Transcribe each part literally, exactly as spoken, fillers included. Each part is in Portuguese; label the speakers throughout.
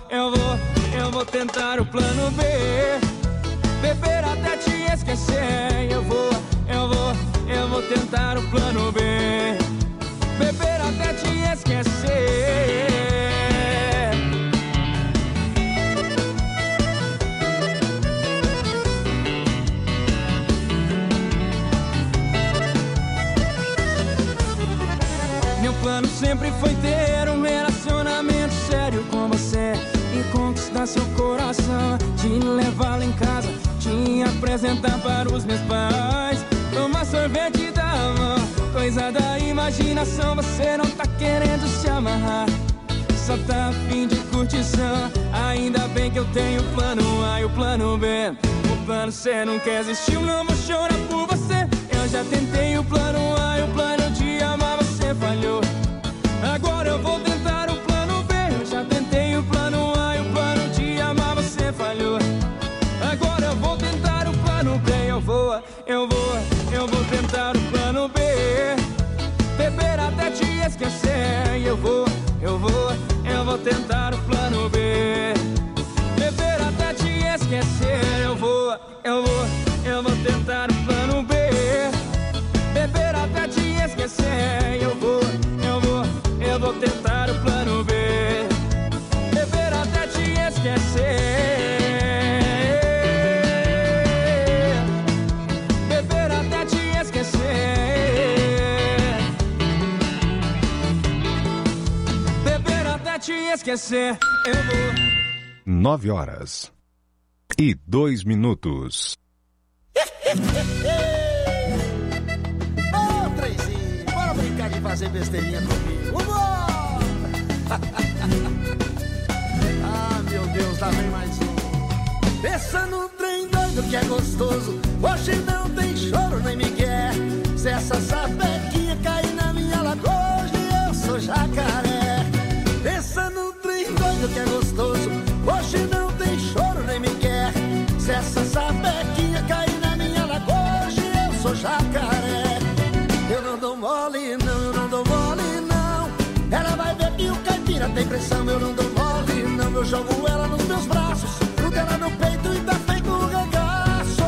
Speaker 1: eu vou, eu vou tentar o plano B. Beber até te esquecer. Eu vou, eu vou, eu vou tentar o plano B. Beber até te esquecer. Meu plano sempre foi ter um relacionamento sério com você e conquistar seu coração, te levar lá em casa, te apresentar para os meus pais, tomar sorvete da mão, coisa da imaginação. Você não tá querendo se amarrar, só tá a fim de curtição. Ainda bem que eu tenho o plano A e o plano B. O plano C nunca existiu, não vou chorar por você. Eu já tentei o plano A e o plano de amar, você falhou. Agora eu vou tentar o plano B. Eu já tentei o plano A e o plano de amar, você falhou. Agora eu vou tentar o plano B. Eu vou, eu vou, eu vou tentar o plano B. Beber até te esquecer. Eu vou, eu vou, eu vou tentar o plano B. Beber até te esquecer. Eu vou, eu vou, eu vou tentar o plano B. Beber até te esquecer. Eu vou, eu vou, eu vou tentar o plano B. Beber até te esquecer. Beber até te esquecer. Beber até te esquecer. Eu vou.
Speaker 2: Nove horas e dois minutos.
Speaker 3: Ô, Treyzinho, bora brincar de fazer besteirinha comigo. Vambora! Ah, meu Deus, lá vem mais um. Pensa no trem doido que é gostoso. Hoje não tem choro nem migué. Se essa sapequinha cair na minha lagoa, hoje eu sou jacaré. Pensa no trem doido que é gostoso. Hoje não tem choro nem migué. Se essa sapequinha cair na minha lagoa, hoje eu sou jacaré. Eu não dou mole não, eu não dou mole não. Ela vai ver que o caipira tem pressão. Eu não dou mole não, eu jogo ela nos meus braços, grudo ela no peito e tá feito um regaço.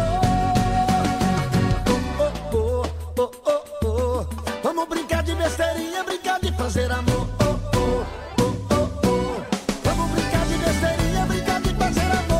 Speaker 3: Oh, oh, oh, oh, oh, oh. Vamos brincar de besteirinha, brincar de fazer amor. Oh, oh, oh, oh, oh. Vamos brincar de besteirinha, brincar de fazer amor.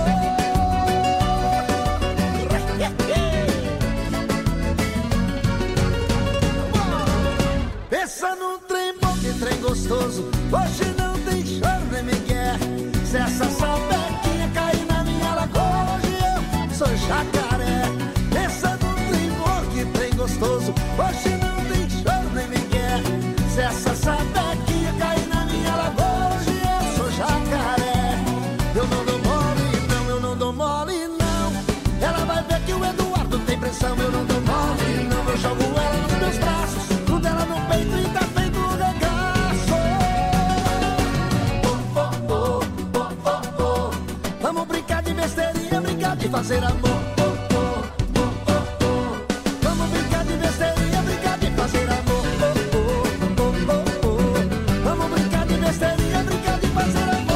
Speaker 3: Pensa num trem bom, que trem gostoso. Hoje não tem choro nem migué. Se essa sapequinha cair na minha lagoa, hoje eu sou jacaré. Pensa num trem bom, que trem gostoso. Hoje não tem choro nem migué. Se essa sapequinha cair na minha lagoa, hoje eu sou jacaré. Eu não dou mole não, eu não dou mole não. Ela vai ver que o Eduardo tem pressão. Eu não dou mole não, eu jogo ela nos meus braços, grudo ela no peito e tá feito um regaço. Oh, oh, oh, oh, oh, oh. Vamos brincar de besteirinha, brincar de fazer amor. Oh, oh, oh, oh, oh. Vamos brincar de besteirinha, brincar de fazer amor. Oh, oh, oh, oh, oh. Vamos brincar de besteirinha, brincar de fazer amor.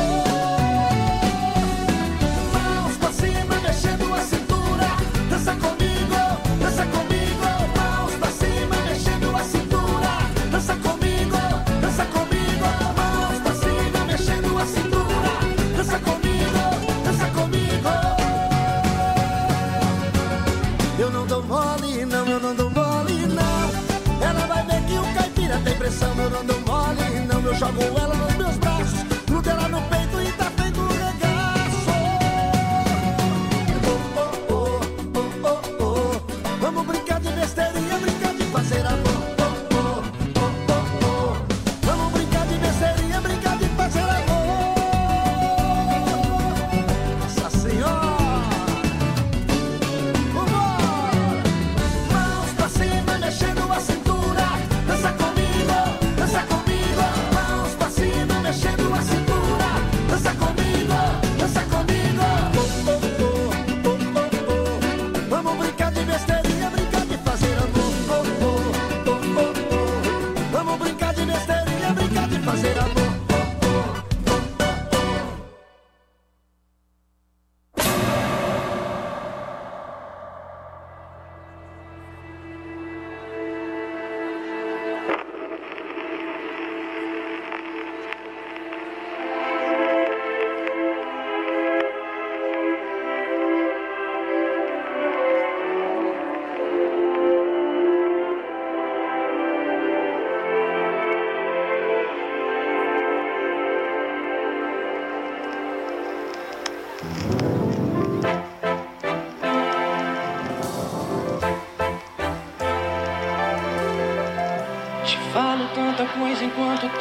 Speaker 3: Mãos pra cima, mexendo a cintura. Dança comigo, dança comigo. Mãos pra cima, mexendo a cintura. Dança comigo, dança comigo. Mãos pra cima, mexendo a cintura. Dança comigo, dança comigo. Eu não dou mole não, eu não dou mole não. Ela vai ver que o caipira tem pressão. Eu não dou mole não, eu jogo ela nos meus braços, grudo ela no peito e tá feito um regaço. Oh, oh, oh, oh, oh, oh. Vamos brincar de besteirinha, brincar de fazer amor. Oh, oh, oh, oh, oh. Vamos brincar de besteirinha, brincar de fazer amor. Nossa Senhora. Vambora! Mãos pra cima, mexendo a cintura. Dança comigo, dança comigo. Mãos pra cima.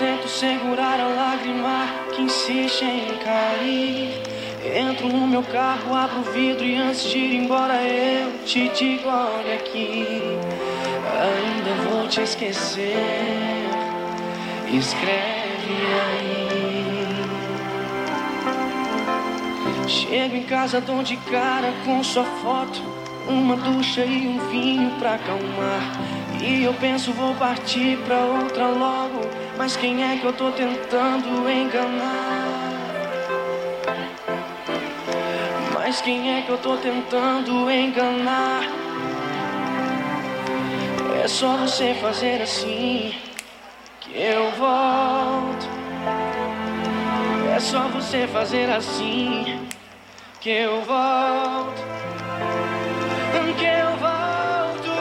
Speaker 1: tento segurar a lágrima que insiste em cair. Entro no meu carro, abro o vidro e antes de ir embora eu te digo, olha aqui, ainda vou te esquecer, escreve aí. Chego em casa, dou de cara com sua foto, uma ducha e um vinho pra acalmar. E eu penso, vou partir pra outra logo, mas quem é que eu tô tentando enganar? Mas quem é que eu tô tentando enganar? É só você fazer assim que eu volto. É só você fazer assim que eu volto. Que eu volto.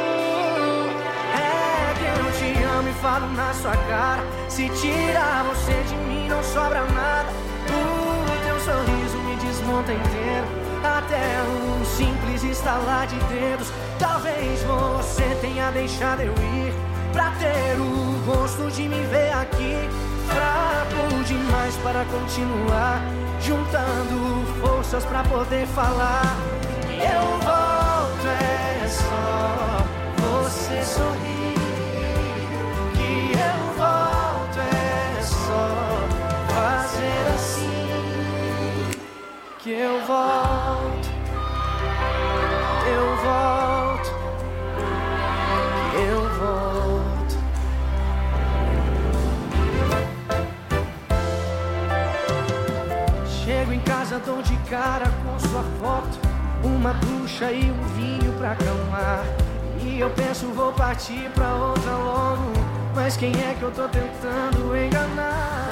Speaker 1: É que eu te amo e falo na sua cara. Se tirar você de mim não sobra nada. O teu sorriso me desmonta inteiro. Até um simples estalar de dedos. Talvez você tenha deixado eu ir pra ter o gosto de me ver aqui. Fraco demais para continuar, juntando forças pra poder falar. Eu volto, é só você sorrir. Que eu volto, é só fazer assim. Que eu volto, eu volto, que eu volto. Chego em casa, dou de cara com sua foto, uma ducha e um vinho pra acalmar. E eu penso, vou partir pra outra logo, mas quem é que eu tô tentando enganar?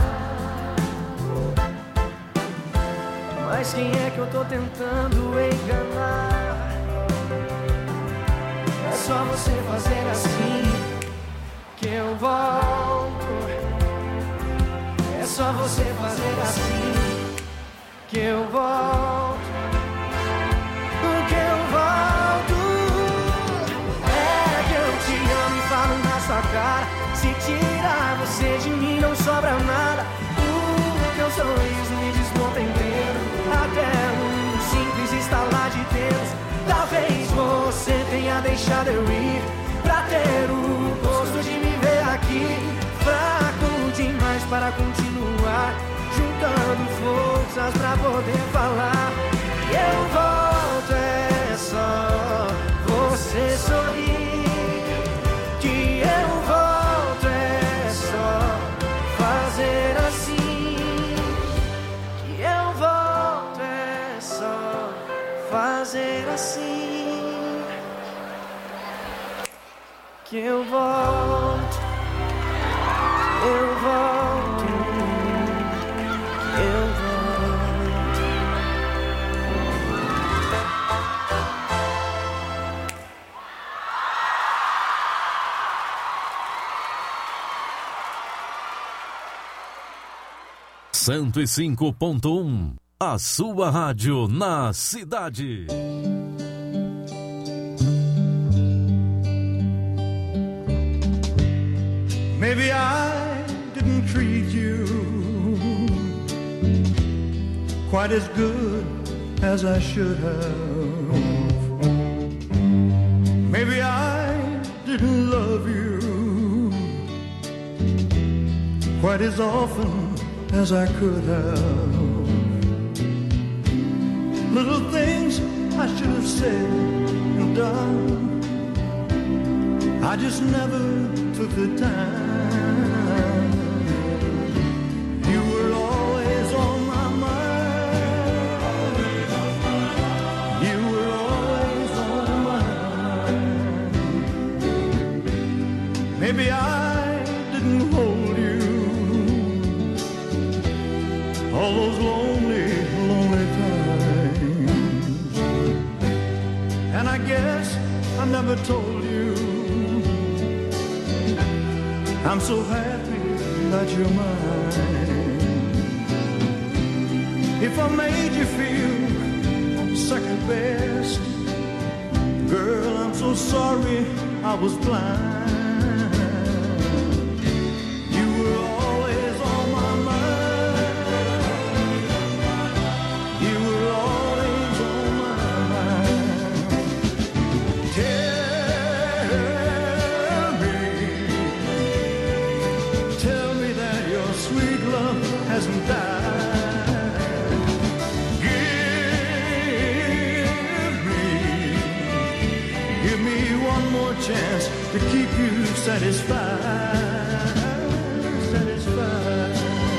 Speaker 1: Mas quem é que eu tô tentando enganar? É só você fazer assim que eu volto. É só você fazer assim que eu volto. Que eu volto. É que eu te amo e falo na sua cara. Se tirar você de mim não sobra nada. O teu sorriso me desmonta inteiro. Até um simples estalar de dedos. Talvez você tenha deixado eu ir pra ter o gosto de me ver aqui. Fraco demais para continuar, juntando forças pra poder falar. Eu volto, é só você sorrir. Que eu volto, é só fazer assim. Que eu volto, é só fazer assim. Que eu volto, eu volto, que eu volto.
Speaker 4: cento e cinco ponto um, a sua rádio na cidade.
Speaker 3: Maybe I didn't treat you quite as good as I should have. Maybe I didn't love you quite as often as I could have. Little things I should have said and done, I just never took the time. You were always on my mind. You were always on my mind. Maybe I didn't hold you all those lonely, lonely times. And I guess I never told you I'm so happy that you're mine. If I made you feel second best, girl, I'm so sorry I was blind. You were always chance to keep you satisfied, satisfied.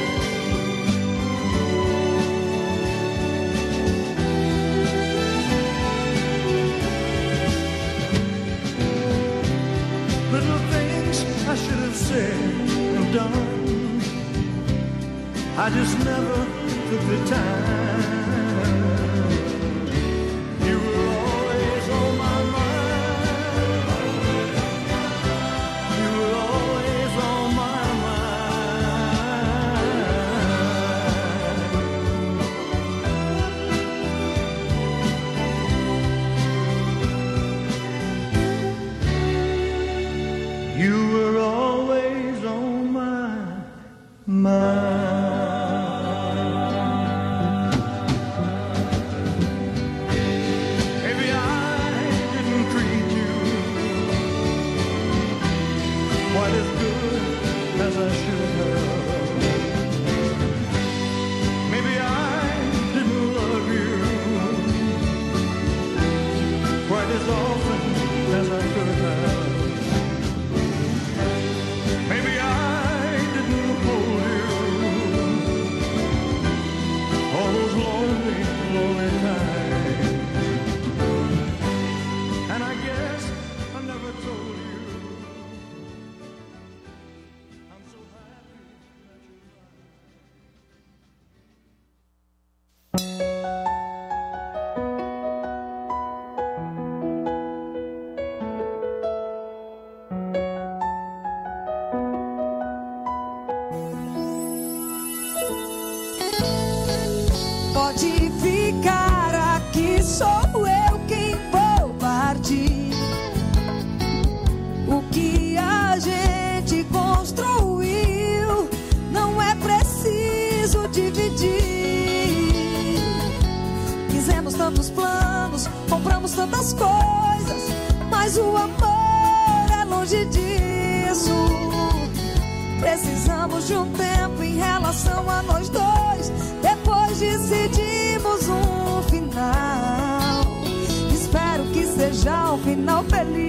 Speaker 3: Little things I should have said and done, I just never took the time. You were always on my mind. You were always on my mind. You were always on my mind.
Speaker 5: Pode ficar aqui, sou eu quem vou partir. O que a gente construiu não é preciso dividir. Fizemos tantos planos, compramos tantas coisas, mas o amor é longe disso. Precisamos de um tempo em relação a nós dois. Depois decidimos um final. Espero que seja um final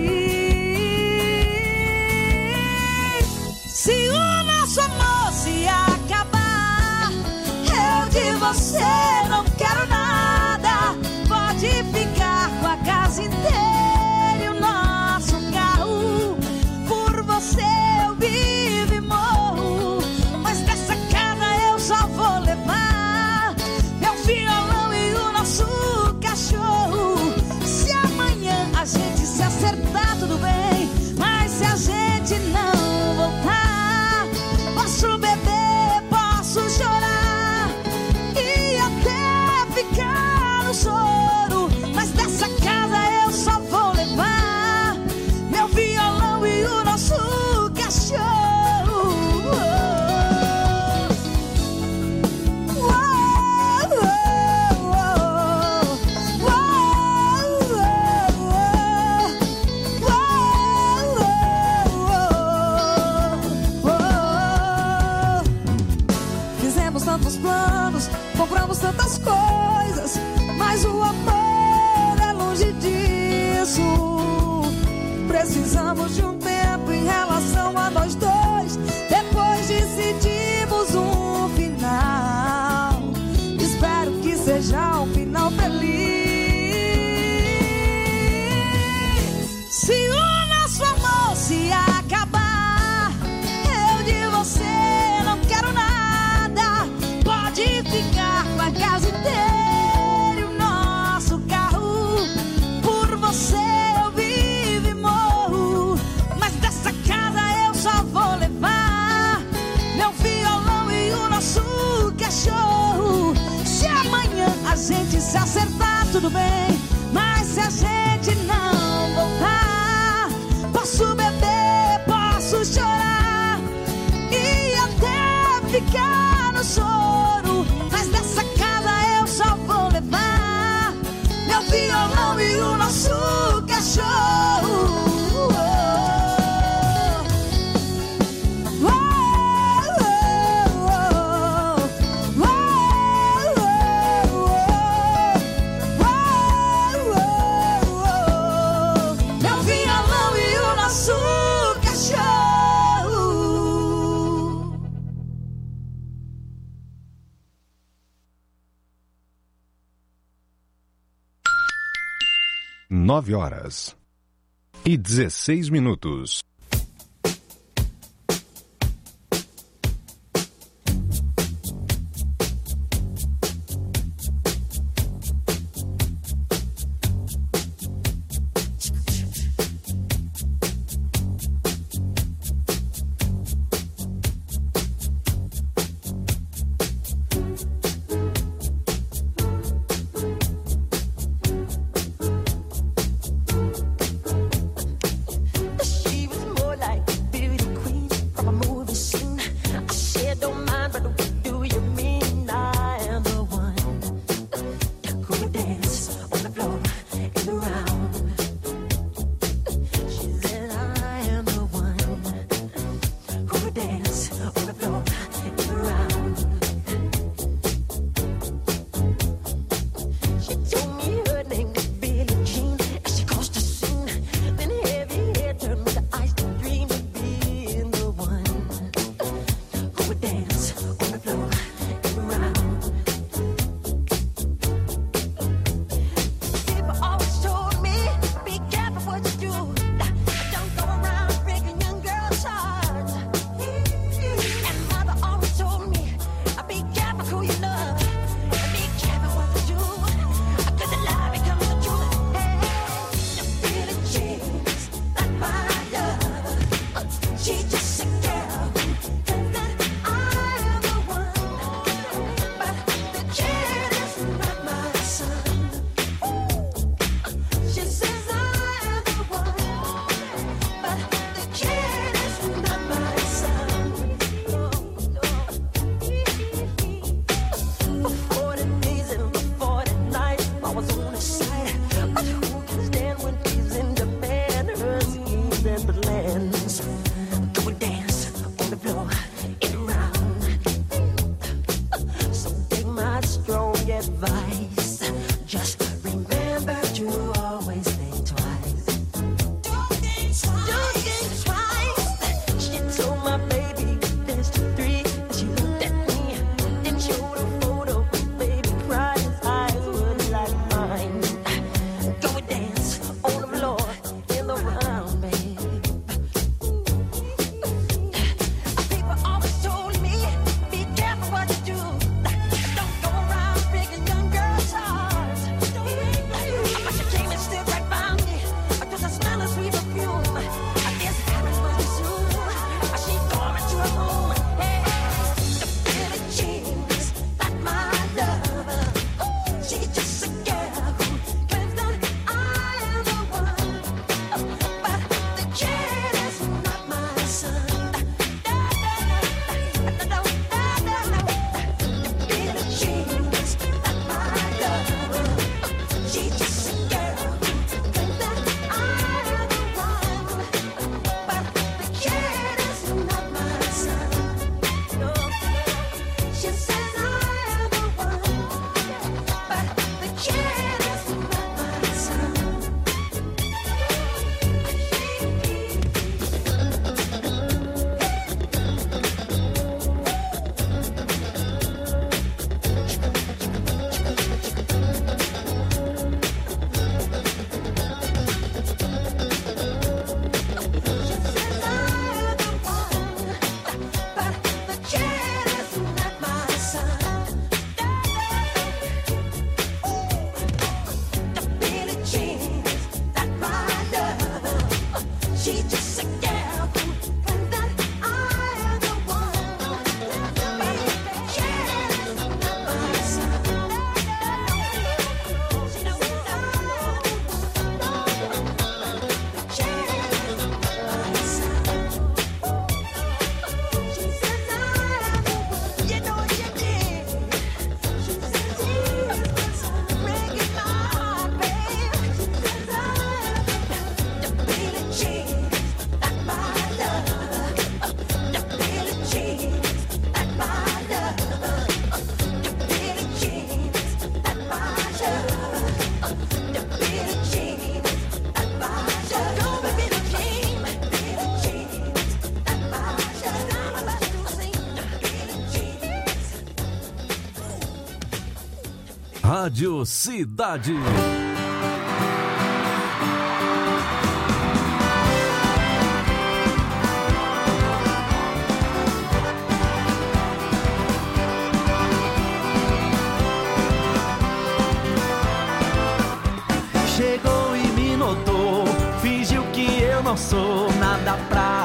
Speaker 5: feliz. Se o nosso amor se acabar, eu de você não quero nada. Pode ficar com a casa inteira e o nosso carro. Por você eu vivo e morro, mas dessa casa eu só vou levar meu violão e o nosso cachorro. Se amanhã a gente se acertar, tudo bem, mas se a gente não voltar, posso beber, posso chorar e até ficar no choro, mas dessa casa eu só vou levar meu violão e o nosso cachorro. Fizemos tantos planos, compramos tantas coisas, mas o amor é longe disso. Precisamos de um tempo em relação a nós dois. Depois decidimos um final. Espero que seja um final feliz. Se o nosso amor se acabar, eu de você não quero nada. Pode ficar com a casa inteira e o nosso carro. Por você eu vivo e morro, mas dessa casa eu só vou levar meu violão e o nosso cachorro. Se amanhã a gente se acertar, tudo bem, mas se a gente não voltar, posso beber, posso chorar e até ficar no choro, mas dessa casa eu só vou levar meu violão e o nosso cachorro. Meu violão e o
Speaker 2: nove horas e dezesseis minutos.
Speaker 4: Rádio Cidade.
Speaker 6: Chegou e me notou, fingiu que eu não sou nada pra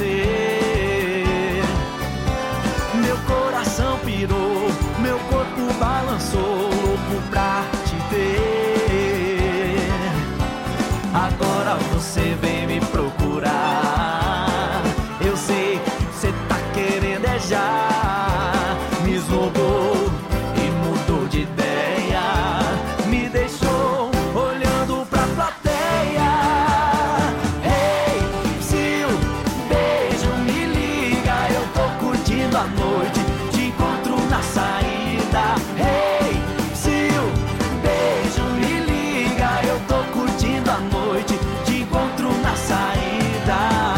Speaker 6: você. Meu coração pirou, meu corpo balançou, louco pra te ter. Agora você vem me procurar, eu sei, cê tá querendo é já. Me esnobou e mudou de ideia, me deixou olhando pra plateia. Ei, se o beijo me liga, eu tô curtindo a noite, te encontro na saída. Ei, se o beijo me liga, eu tô curtindo a noite, te encontro na saída.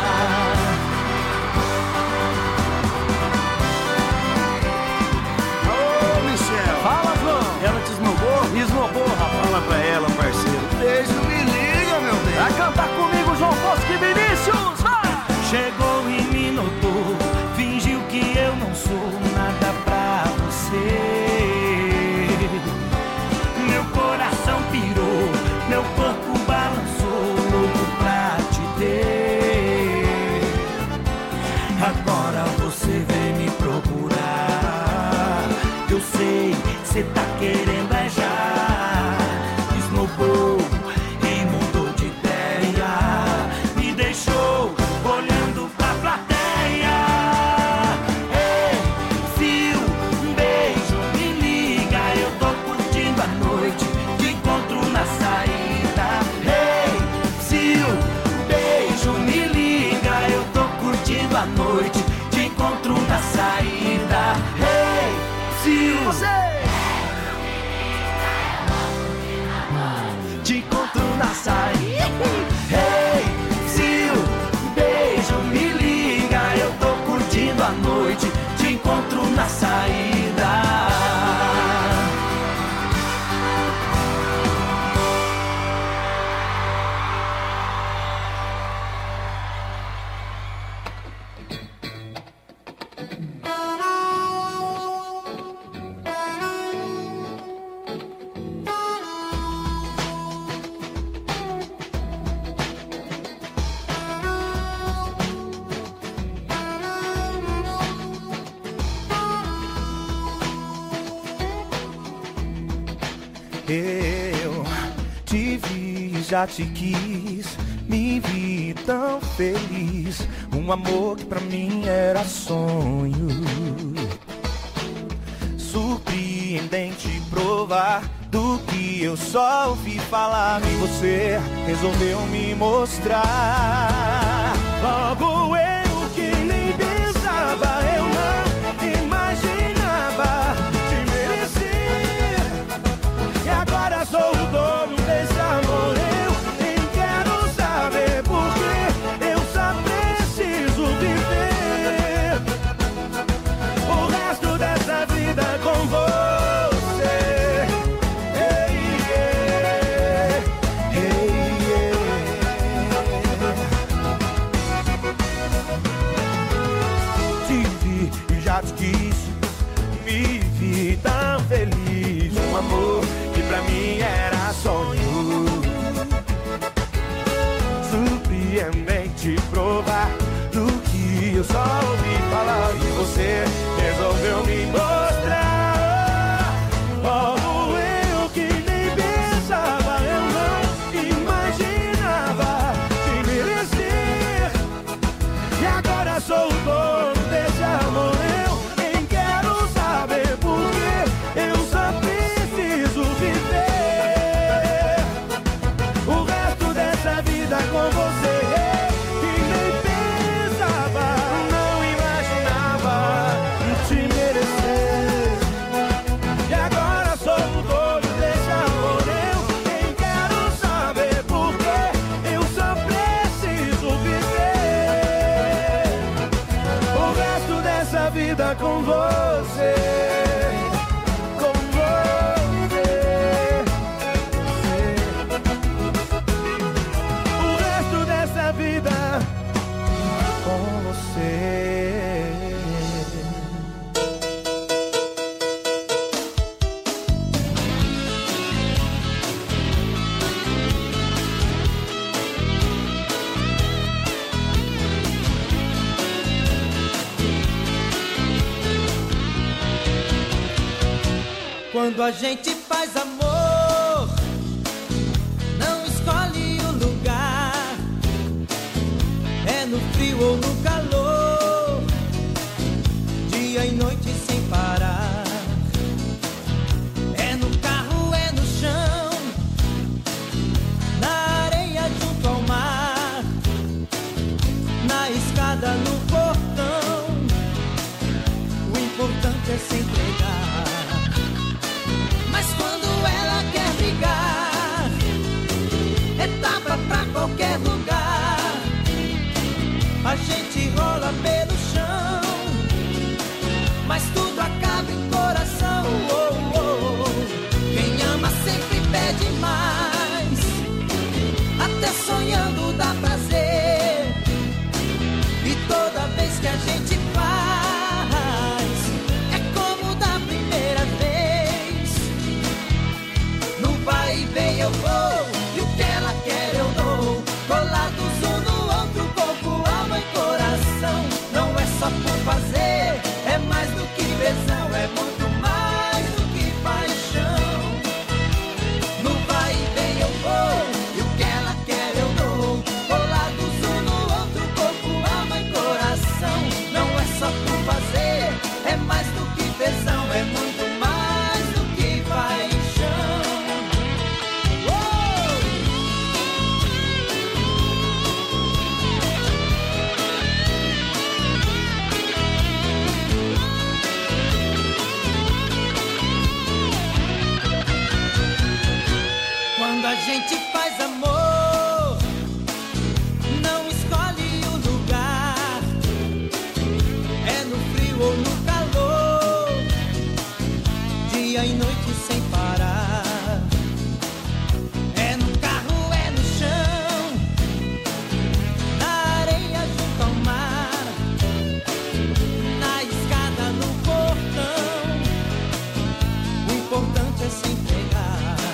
Speaker 7: Esnobou, fala pra ela, parceiro. Beijo, me liga, meu bem.
Speaker 6: Vai cantar comigo, João Bosco e Vinícius, vai! Chegou e me notou, fingiu que eu não sou nada pra você. Meu coração pirou, meu corpo balançou, louco pra te ter. Agora você vem me procurar, eu sei, cê tá querendo é já. Esnobou e mudou de ideia, me deixou olhando pra plateia. Ei, fio, um beijo, me liga, eu tô curtindo a noite, te encontro na saída. Ei, fio, beijo, me liga, eu tô curtindo a noite, te encontro na saída. Ei, fio, você te encontro na saída. Hey, se o beijo me liga, eu tô curtindo a noite, te encontro na saída.
Speaker 8: Eu te vi, já te quis, me vi tão feliz. Um amor que pra mim era sonho. Surpreendente provar do que eu só ouvi falar. E você resolveu me mostrar. Logo eu que nem pensava, eu não imaginava te merecer. E agora sou o dono desse amor, eu nem quero saber porque eu só preciso viver o resto dessa vida com você. Hey, yeah. Hey, yeah.
Speaker 9: Quando a gente faz amor, não escolhe o lugar. É no frio ou no calor, dia e noite sem parar. É no carro, é no chão, na areia junto ao mar, na escada, no portão. O importante é se entregar. Mas quando ela quer brigar, é tapa pra qualquer lugar. A gente rola pelo chão, mas tudo acaba em coração. Oh, oh, oh. Quem ama sempre pede mais, até sonhando dá prazer. E toda vez que a gente faz, é como da primeira vez. No vai e vem eu vou, e o que ela quer eu dou. Colados um no outro, corpo, alma e coração. Não é só por fazer, é mais do que tesão, é muito mais do que paixão. No vai e vem eu vou, e o que ela quer eu dou. Colados um no outro, corpo, alma e coração. Não é só por fazer, é mais do que tesão, é muito mais do que paixão. Quando a gente faz amor, não escolhe o lugar. É no frio ou no calor, dia e noite sem parar. É no carro, é no chão, na areia junto ao mar, na escada, no portão. O importante é se entregar.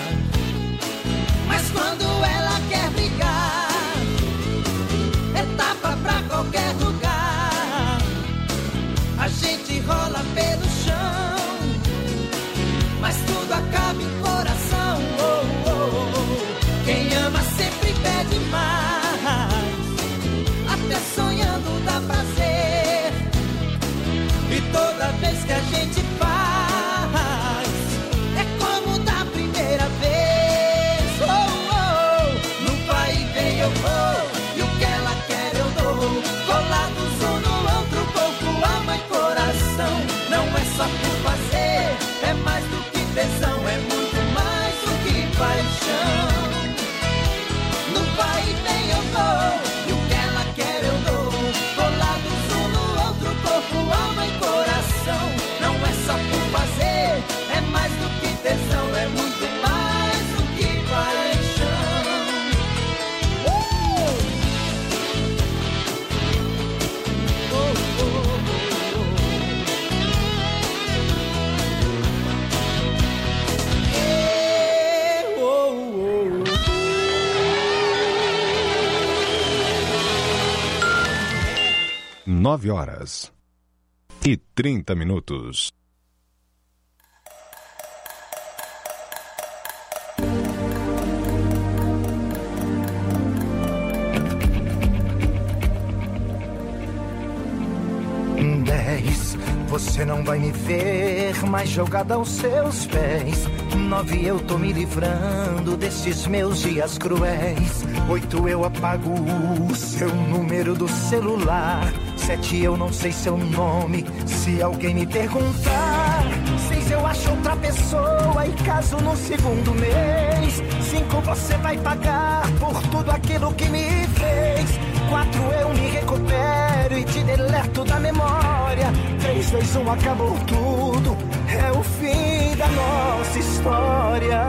Speaker 9: Mas quando ela quer brigar, é tapa pra qualquer lugar. A gente rola pelo chão, mas tudo acaba em coração. Oh, oh, oh. Quem ama sempre pede mais, até sonhando dá prazer. E toda vez que a gente faz, é como da primeira vez. Oh, oh, no vai e vem eu vou, e o que ela quer eu dou. Colados um no outro, corpo, alma e coração. Não é só por fazer, é mais do que tesão, é muito mais do que paixão. No vai e vem eu vou, e o que ela quer eu dou. Colados um no outro, corpo, alma e coração. Não é só por fazer, é mais do que tesão, é muito mais do que paixão. Uh! Oh, oh, oh, oh. Eh, oh, oh, oh.
Speaker 2: Nove horas e trinta minutos.
Speaker 8: Dez, você não vai me ver mais jogada aos seus pés. Nove, eu tô me livrando desses meus dias cruéis. Oito, eu apago o seu número do celular. Sete, eu não sei seu nome, se alguém me perguntar. Seis, eu acho outra pessoa e caso no segundo mês. Cinco, você vai pagar por tudo aquilo que me fez. Quatro, eu me recupero e te deleto da memória. Três, dois, um, acabou tudo, é o fim da nossa história.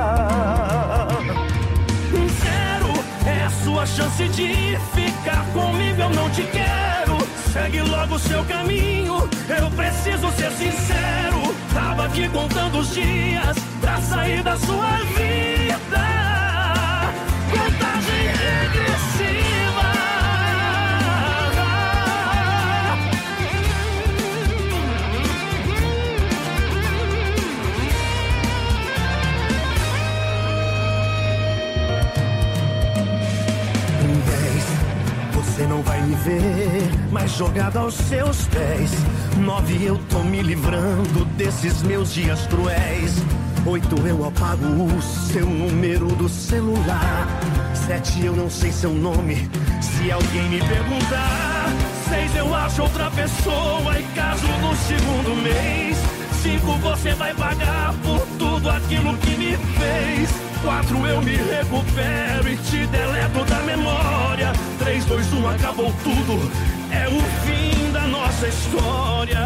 Speaker 10: Zero é a sua chance de ficar comigo, eu não te quero. Segue logo o seu caminho, eu preciso ser sincero. Tava aqui contando os dias pra sair da sua vida. Contagem regressiva.
Speaker 3: viver, mas jogado aos seus pés. Nove, eu tô me livrando desses meus dias cruéis. Oito, eu apago o seu número do celular. Sete, eu não sei seu nome, se alguém me perguntar. Seis, eu acho outra pessoa e caso no segundo mês. Cinco, você vai pagar por tudo aquilo que me fez. Quatro, eu me recupero e te deleto da memória. Três, dois, um, acabou tudo, é o fim da nossa história.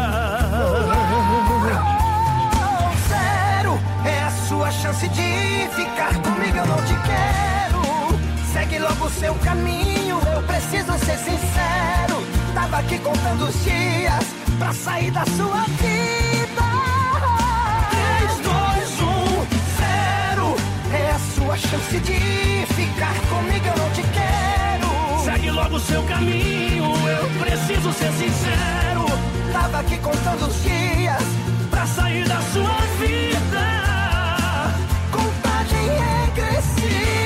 Speaker 8: Zero é a sua chance de ficar comigo, eu não te quero. Segue logo o seu caminho, eu preciso ser sincero. Tava aqui contando os dias pra sair da sua vida.
Speaker 3: Três, dois, um, zero
Speaker 8: é a sua chance de ficar comigo, eu não te quero.
Speaker 3: Segue logo o seu caminho, eu preciso ser sincero.
Speaker 8: Tava aqui contando os dias
Speaker 3: pra sair da sua vida.
Speaker 8: Contagem regressiva.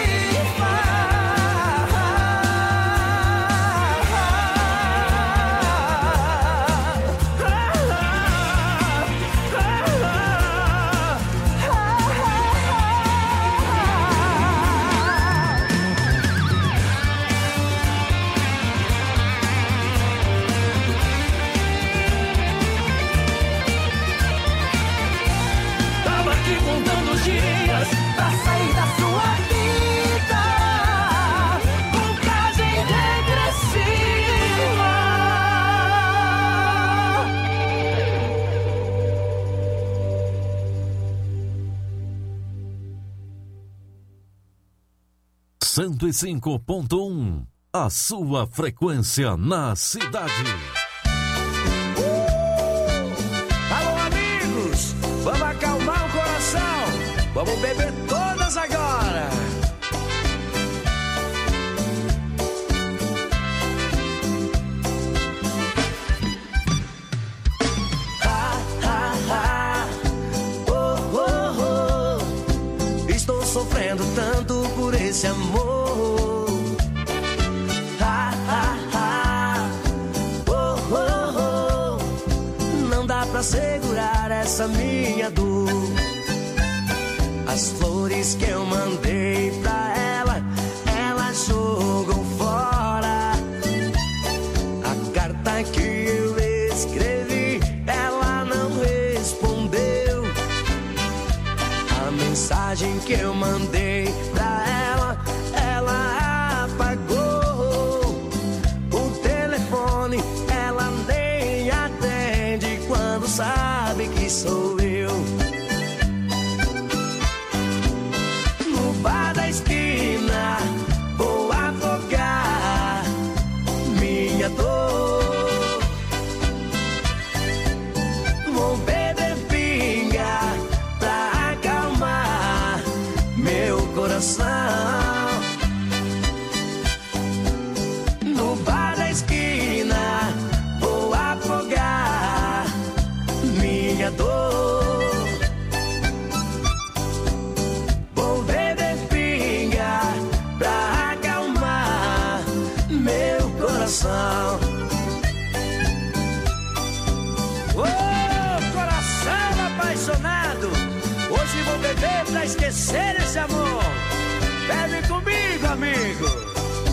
Speaker 4: cento e cinco ponto um, a sua frequência na cidade.
Speaker 7: Uh! Alô, amigos, vamos acalmar o coração, vamos beber todas agora.
Speaker 6: Ha, ha, ha. Oh, oh, oh. Estou sofrendo tanto por esse amor. Ha, ha, ha. Oh, oh, oh. Não dá pra segurar essa minha dor. As flores que eu mandei pra ela, ela jogou fora. A carta que eu escrevi, ela não respondeu. A mensagem que eu mandei pra ela, ela apagou. O telefone ela nem atende quando sabe que sou eu. No bar da esquina vou afogar minha dor. Vou beber pinga pra acalmar meu coração. No bar da esquina vou afogar minha dor. Vou beber pinga pra acalmar meu coração.
Speaker 7: Ô, coração apaixonado, hoje vou beber pra esquecer esse amor. Bebe comigo, amigo.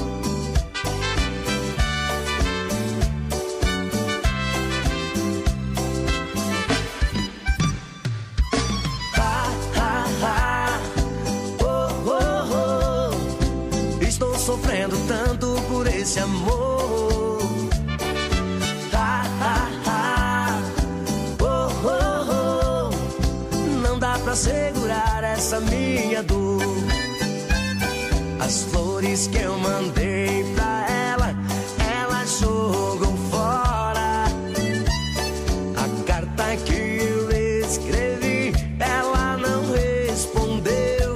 Speaker 6: Ha, ha, ha. Oh, oh, oh. Estou sofrendo tanto por esse amor. Ha, ha, ha. Oh, oh, oh. Não dá pra segurar essa minha dor. As flores que eu mandei pra ela, ela jogou fora. A carta que eu escrevi, ela não respondeu.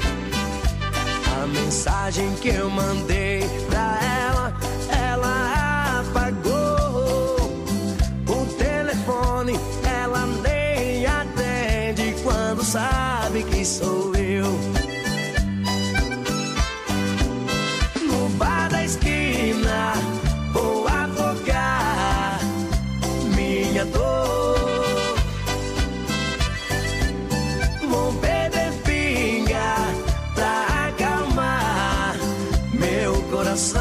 Speaker 6: A mensagem que eu mandei pra ela, ela apagou. O telefone ela nem atende quando sabe que sou eu. No bar da esquina vou
Speaker 7: coração.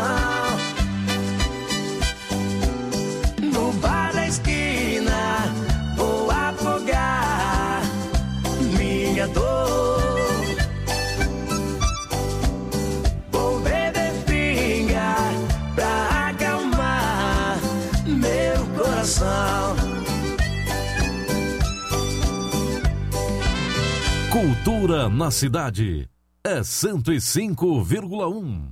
Speaker 7: No bar da esquina vou afogar minha dor. Vou beber pinga pra acalmar meu coração.
Speaker 4: Cultura na cidade é cento e cinco vírgula um.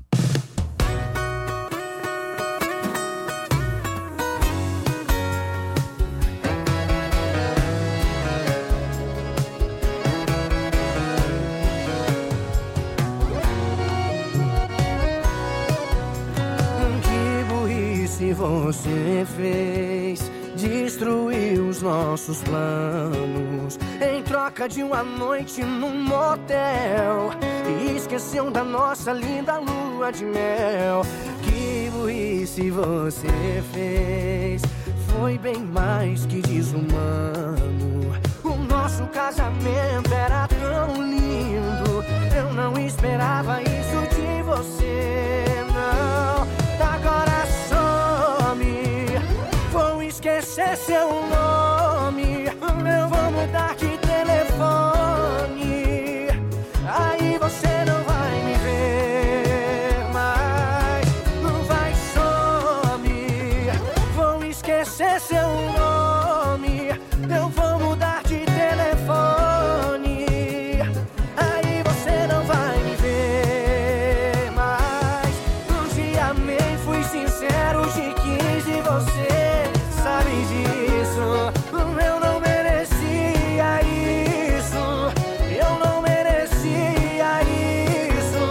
Speaker 11: Que burrice você fez, destruiu os nossos planos em troca de uma noite num motel e esqueceu da nossa linda lua de mel. Que burrice você fez, foi bem mais que desumano. O nosso casamento era tão lindo, eu não esperava isso de você, não. Agora some, vou esquecer seu nome, eu vou mudar de telefone, aí você não vai me ver mais. Não vai, some, vou esquecer seu nome, eu vou mudar de telefone, aí você não vai me ver mais. Um dia amei, fui sincero, te quis e você sabe disso. Eu não merecia isso, eu não merecia isso.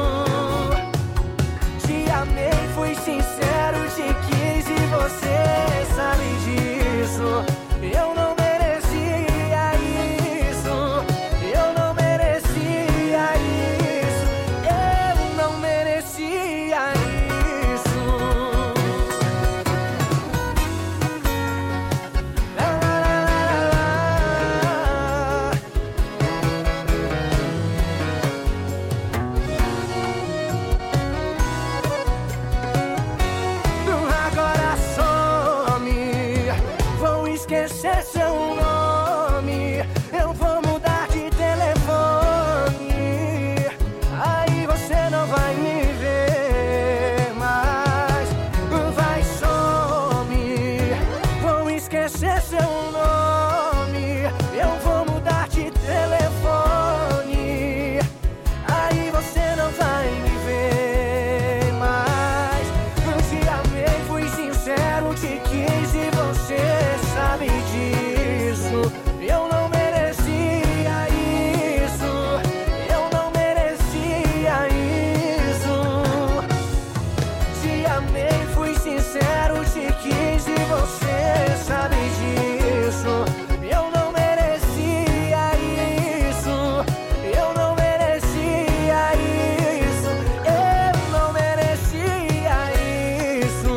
Speaker 11: Te amei, fui sincero, te quis e você sabe disso. Eu não merecia isso, eu não merecia isso, eu não merecia isso. La, la, la, la, la. Agora some, vou esquecer seu nome, eu vou mudar de telefone, aí você não vai me ver mais. Vai, some, vou esquecer seu nome, eu vou mudar de telefone, aí você não vai me ver mais. Te amei, fui sincero, te quis e você sabe disso. Eu não merecia isso, eu não merecia isso. Te amei, fui sincero, te quis e você sabe disso. Eu não merecia isso, eu não merecia isso, eu não merecia isso.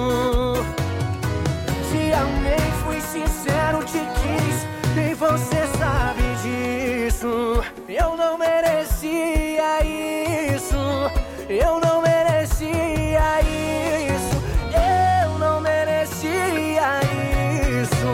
Speaker 11: Te amei, fui sincero, te quis e você sabe disso. Eu não merecia isso, eu não merecia isso, eu não merecia isso.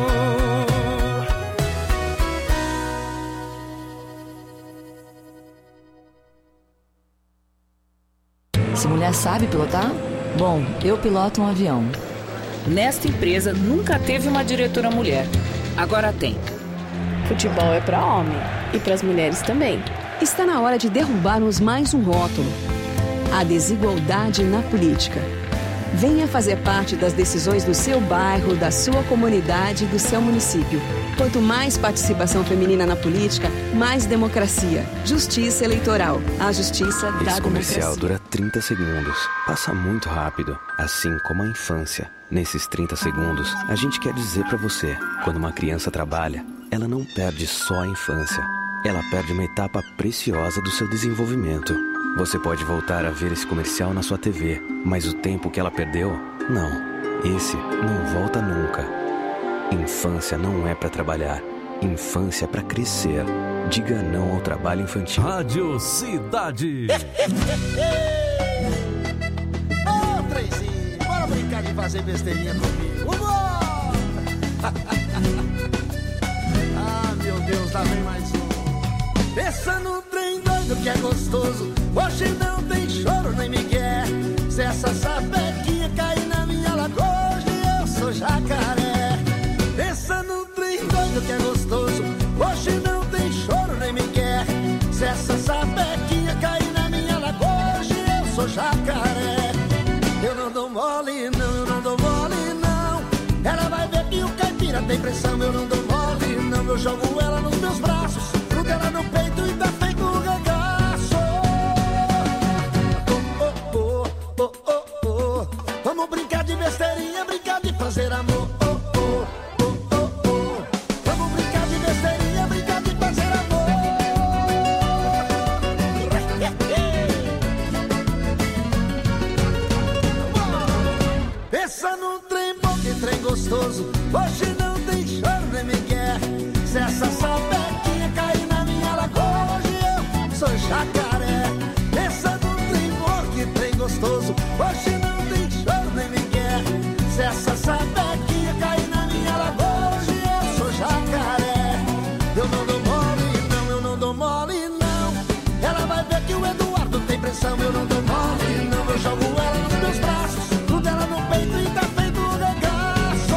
Speaker 12: Se mulher sabe pilotar? Bom, eu piloto um avião.
Speaker 13: Nesta empresa nunca teve uma diretora mulher. Agora tem.
Speaker 14: Futebol é para homem e para as mulheres também.
Speaker 15: Está na hora de derrubarmos mais um rótulo: a desigualdade na política. Venha fazer parte das decisões do seu bairro, da sua comunidade e do seu município. Quanto mais participação feminina na política, mais democracia. Justiça eleitoral. A justiça da democracia.
Speaker 16: Esse comercial dura trinta segundos. Passa muito rápido, assim como a infância. Nesses trinta segundos, a gente quer dizer pra você: quando uma criança trabalha, ela não perde só a infância. Ela perde uma etapa preciosa do seu desenvolvimento. Você pode voltar a ver esse comercial na sua T V, mas o tempo que ela perdeu, não. Esse não volta nunca. Infância não é pra trabalhar. Infância é pra crescer. Diga não ao trabalho infantil.
Speaker 4: Rádio Cidade.
Speaker 3: Oh, fazer besteirinha comigo. Vambora! Ah, meu Deus, lá vem mais um. Pensa no trem doido que é gostoso. Hoje não tem choro nem migué. Se essa sapequinha cair na minha lagoa, hoje eu sou jacaré. Pensa no trem doido que é gostoso. Hoje não tem choro nem migué. Se essa sapequinha cair na minha lagoa, hoje eu sou jacaré. Eu não dou mole não, eu não dou mole não. Ela vai ver que o caipira tem pressão. Eu não dou mole não, eu jogo ela nos meus braços, grudo ela no peito e tá feito um regaço. Oh, oh, oh, oh, oh, oh. Vamos brincar de besteirinha, brincar de fazer amor. Oh, oh, oh, oh, oh. Vamos brincar de besteirinha, brincar de fazer amor. Pensa num trem bom, que trem gostoso. Hoje não tem choro nem migué. Se essa sapequinha cair na minha lagoa, hoje eu sou jacaré. Pensa num trem bom, que trem gostoso. Hoje não tem choro nem migué. Se essa sapequinha cair na minha lagoa, hoje eu sou jacaré. Eu não dou mole não, eu não dou mole não. Ela vai ver que o Eduardo tem pressão. Eu não dou mole não, eu jogo ela nos meus braços, grudo ela no peito e tá feito um regaço.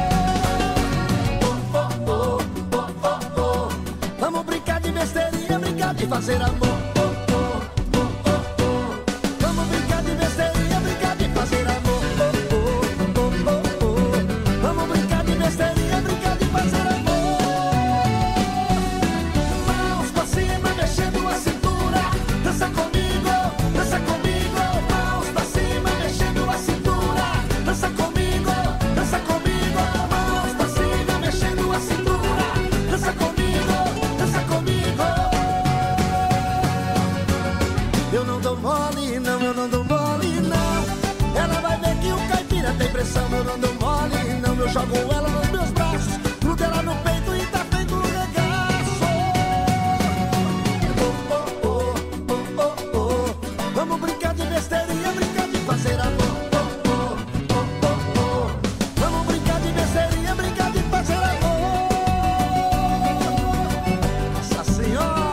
Speaker 3: Oh, oh, oh, oh, oh, oh. Vamos brincar de besteirinha, brincar de fazer amor. Oh, oh, oh, oh, oh. Vamos brincar de besteirinha, brincar de fazer amor. Oh, oh, oh, oh, oh. Vamos brincar de besteirinha, brincar de fazer amor. Mãos pra cima, mexendo a cintura. Dança comigo, dança comigo. Mãos pra cima, mexendo a cintura. Dança comigo, dança comigo. Mãos pra cima, mexendo a cintura. Dança comigo, dança comigo. Eu não dou mole não, eu não dou mole não. Ela vai ver que o caipira tem pressão. Eu não dou mole não, eu jogo ela nos meus braços, grudo ela no peito e tá feito um regaço. Oh, oh, oh, oh, oh, oh. Vamos brincar de besteirinha, brincar de fazer amor. Oh, oh, oh, oh, oh. Vamos brincar de besteirinha, brincar de fazer amor. Nossa Senhora.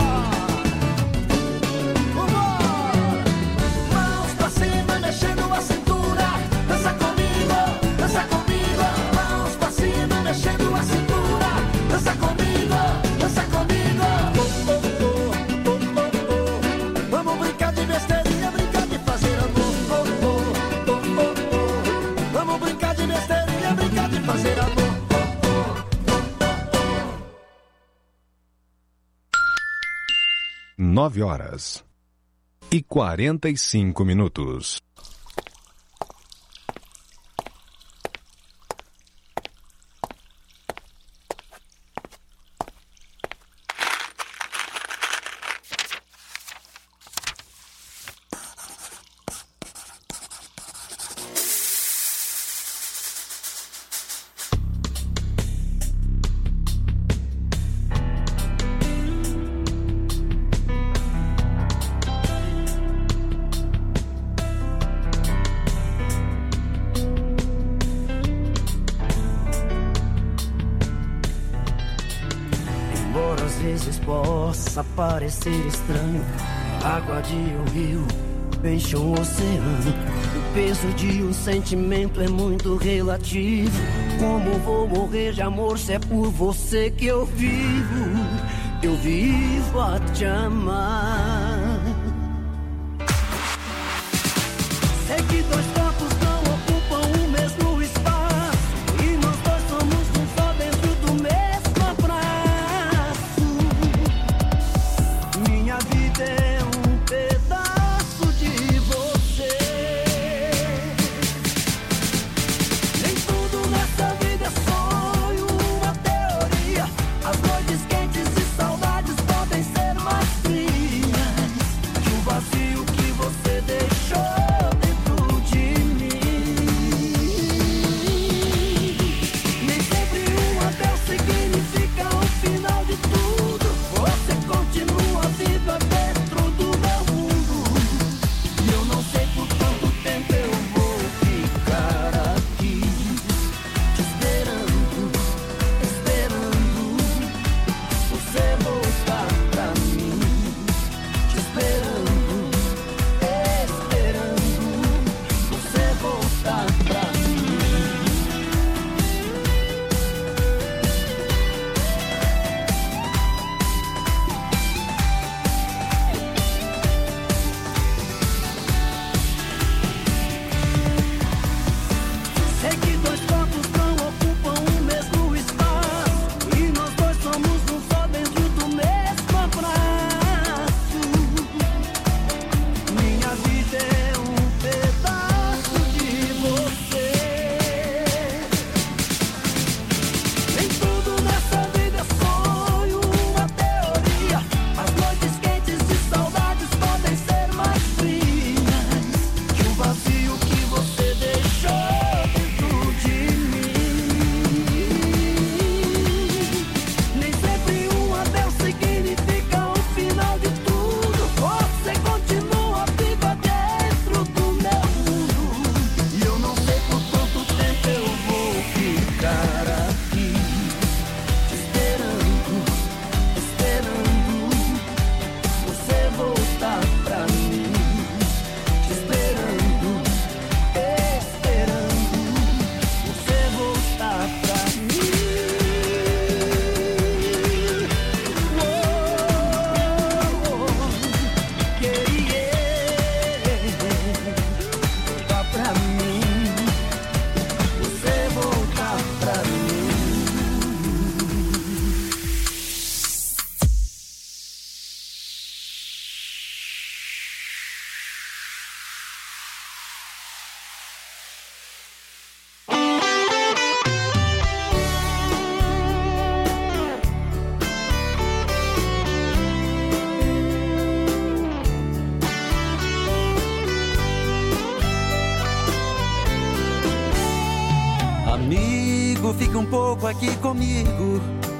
Speaker 3: Mãos pra cima, mexendo a cintura. Dança comigo, dança comigo. Mãos pra cima, mexendo a cintura. Dança comigo, dança comigo. Oh, oh, oh, oh, oh, oh. Vamos brincar de besteirinha, brincar de fazer amor. Oh, oh, oh, oh, oh. Vamos brincar de besteirinha, brincar de fazer amor.
Speaker 2: Nove horas e quarenta e cinco minutos.
Speaker 9: Embora às vezes possa parecer estranho, a água de um rio enche um oceano. O peso de um sentimento é muito relativo. Como vou morrer de amor se é por você que eu vivo? Eu vivo a te amar. Sei que dois corpos não ocupam o mesmo espaço, e nós dois somos um só dentro do mesmo abraço. Minha vida é um pedaço de você. Nem tudo nessa vida é sonho, uma teoria. As noites quentes e saudades podem ser mais frias.
Speaker 17: amigo, fique um pouco aqui comigo.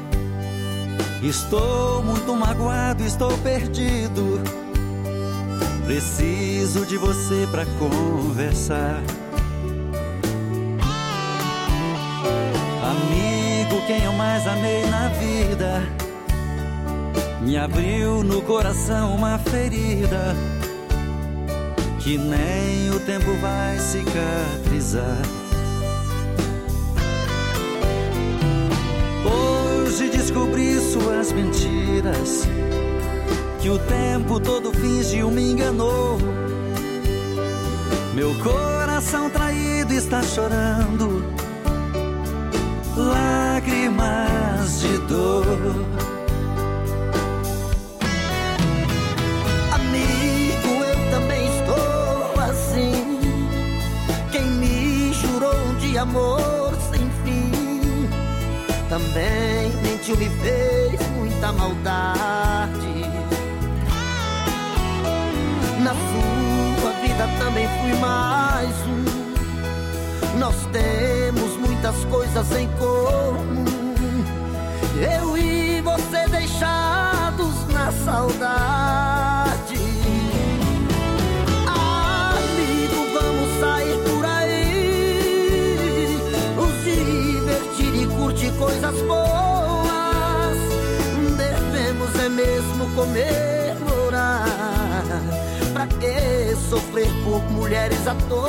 Speaker 17: Estou muito magoado, estou perdido. Preciso de você pra conversar. Amigo, quem eu mais amei na vida, me abriu no coração uma ferida que nem o tempo vai cicatrizar. Hoje descobri suas mentiras, que o tempo todo fingiu, me enganou. Meu coração traído está chorando lágrimas de dor.
Speaker 3: Amigo, eu também estou assim. Quem me jurou um dia amor sem fim, também mentiu, me fez muita maldade. Na sua vida também fui mais um. Nós temos muitas coisas em comum, eu e você deixados na saudade. Amigo, vamos sair por aí, nos divertir e curtir coisas boas. Devemos é mesmo comemorar. Pra que sofrer por mulheres à toa?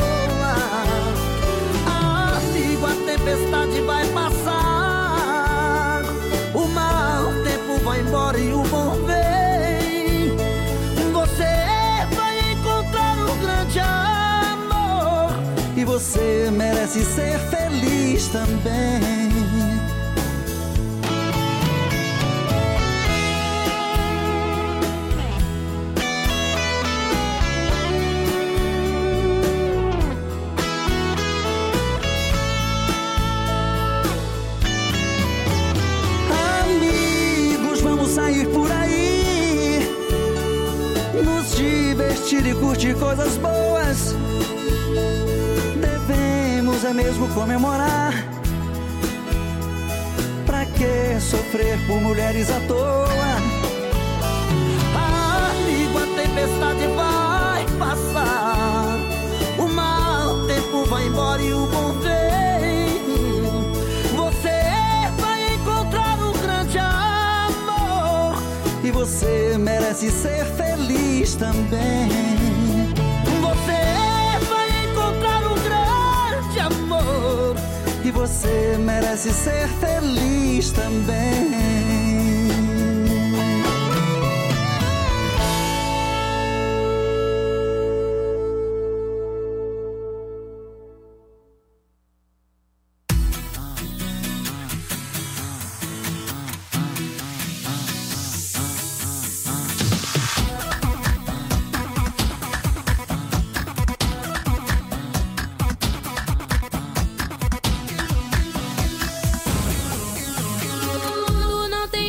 Speaker 3: Amigo, a tempestade vai passar, o mau tempo vai embora e o bom vem. Você vai encontrar um grande amor,
Speaker 17: e você merece ser feliz também. Sair por aí, nos divertir e curtir coisas boas. Devemos é mesmo comemorar. Pra que sofrer por mulheres à toa?
Speaker 3: Amigo, a tempestade vai passar, o mau tempo vai embora e o bom vem. Você vai encontrar um grande amor,
Speaker 17: e você merece ser feliz também.
Speaker 3: Você vai encontrar um grande amor,
Speaker 17: e você merece ser feliz também.
Speaker 18: Não tem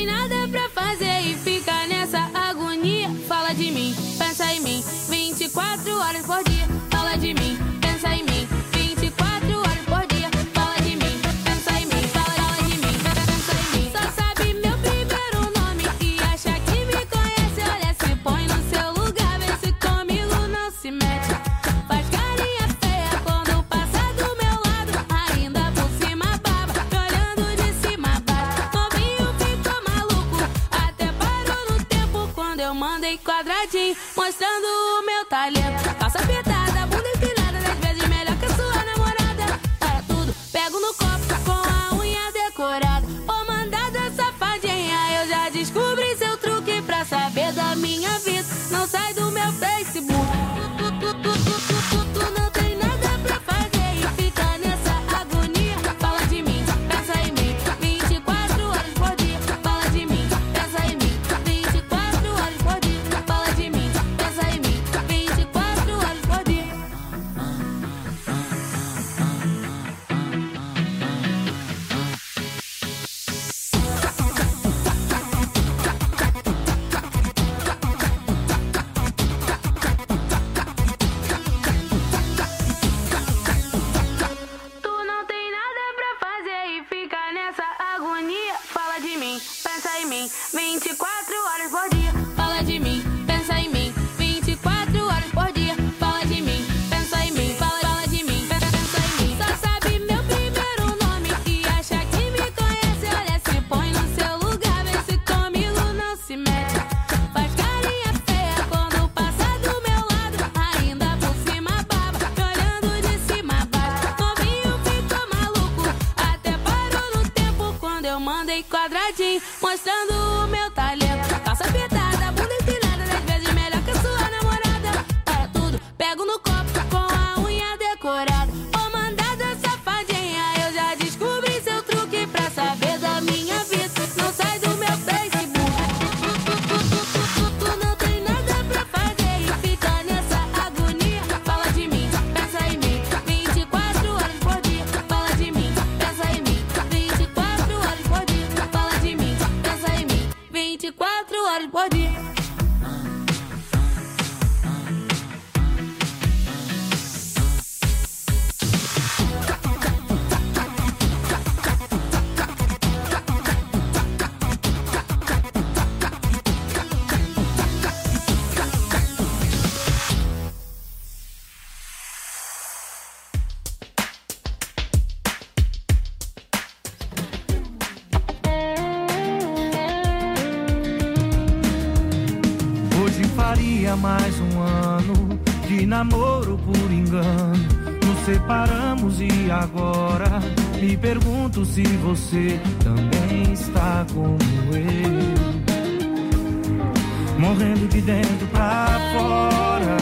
Speaker 18: copo com a unha decorada. Ô mandada safadinha, eu já descobri seu truque pra saber da minha vida. Não sai do meu Facebook. Tu não tem nada pra fazer e fica nessa agonia. Fala de mim, pensa em mim, vinte e quatro horas por dia. Fala de mim, pensa em mim, vinte e quatro horas por dia. Fala de mim, pensa em mim, vinte e quatro horas por dia.
Speaker 6: Hoje faria mais um ano de namoro por engano. Nos separamos e agora me pergunto se você também está como eu, morrendo de dentro pra fora.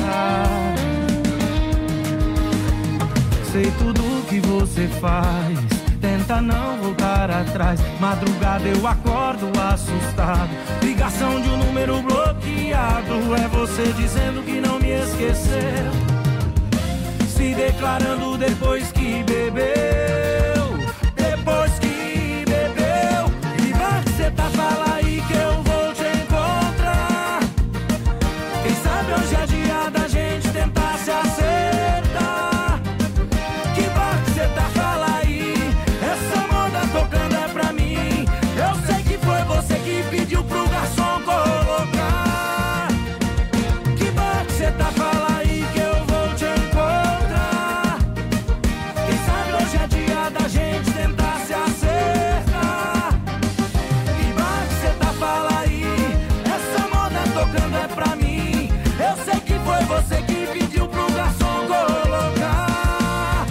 Speaker 6: Sei tudo que você faz, tenta não voltar atrás. Madrugada eu acordo assustado, ligação de um número bloqueado. É você dizendo que não me esqueceu, se declarando depois que bebeu. Depois que bebeu, e vai que cê tá, fala aí que eu vou te encontrar. Quem sabe hoje é dia da gente tentar se acertar. Que vai que cê tá, fala aí, essa moda tocando é pra mim. Eu sei que foi você que pediu pro garçom colocar. Que vai que cê tá, fala aí que eu vou te encontrar. Quem sabe hoje é dia da gente tentar se acertar. Que vai que cê tá, fala aí, essa moda tocando é pra mim. Eu sei que foi você que pediu pro garçom colocar.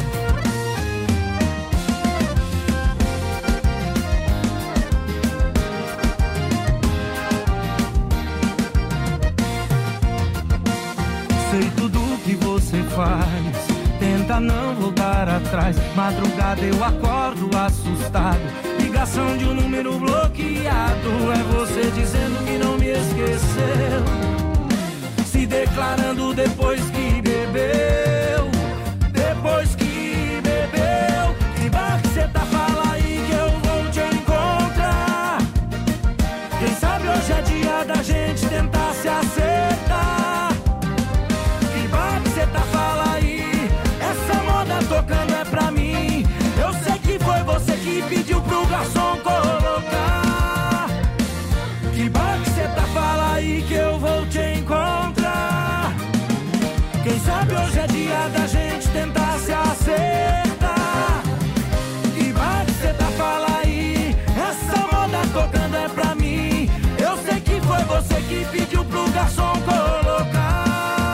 Speaker 6: Sei tudo que você faz, tenta não voltar atrás. Madrugada eu acordo assustado, ligação de um número bloqueado. É você dizendo que não me esqueceu, se declarando depois que bebeu. Depois que bebeu, que vai que cê tá, fala aí que eu vou te encontrar. Quem sabe hoje é dia da gente tentar se acertar. Que vai que cê tá, fala aí, essa moda tocando é pra mim. Eu sei que foi você que pediu pro garçom colocar. Que vai que cê tá, fala aí que eu vou te encontrar. Quem sabe hoje é dia da gente tentar se acertar. Que vai que cê tá, fala aí, essa moda tocando é pra mim. Eu sei que foi você que pediu pro garçom colocar.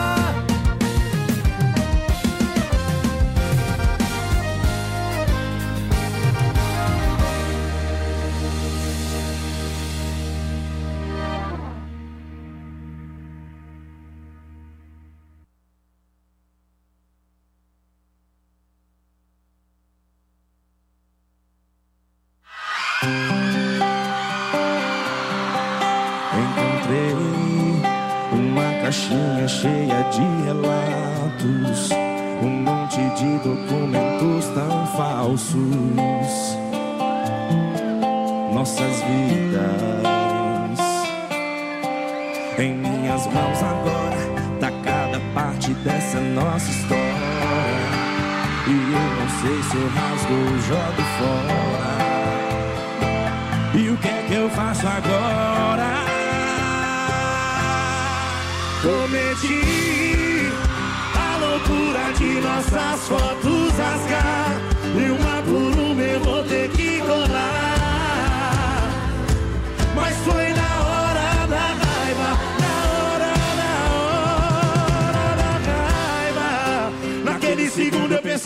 Speaker 1: Encontrei uma caixinha cheia de relatos, um monte de documentos tão falsos. Nossas vidas em minhas mãos agora, tá cada parte dessa nossa história. E eu não sei se eu rasgo ou jogo fora. E o que é que eu faço agora? Cometi a loucura de nossas fotos rasgar, e uma por uma eu vou ter que colar. Mas foi na hora da raiva, na hora, na hora da raiva. Naquele segundo eu pensei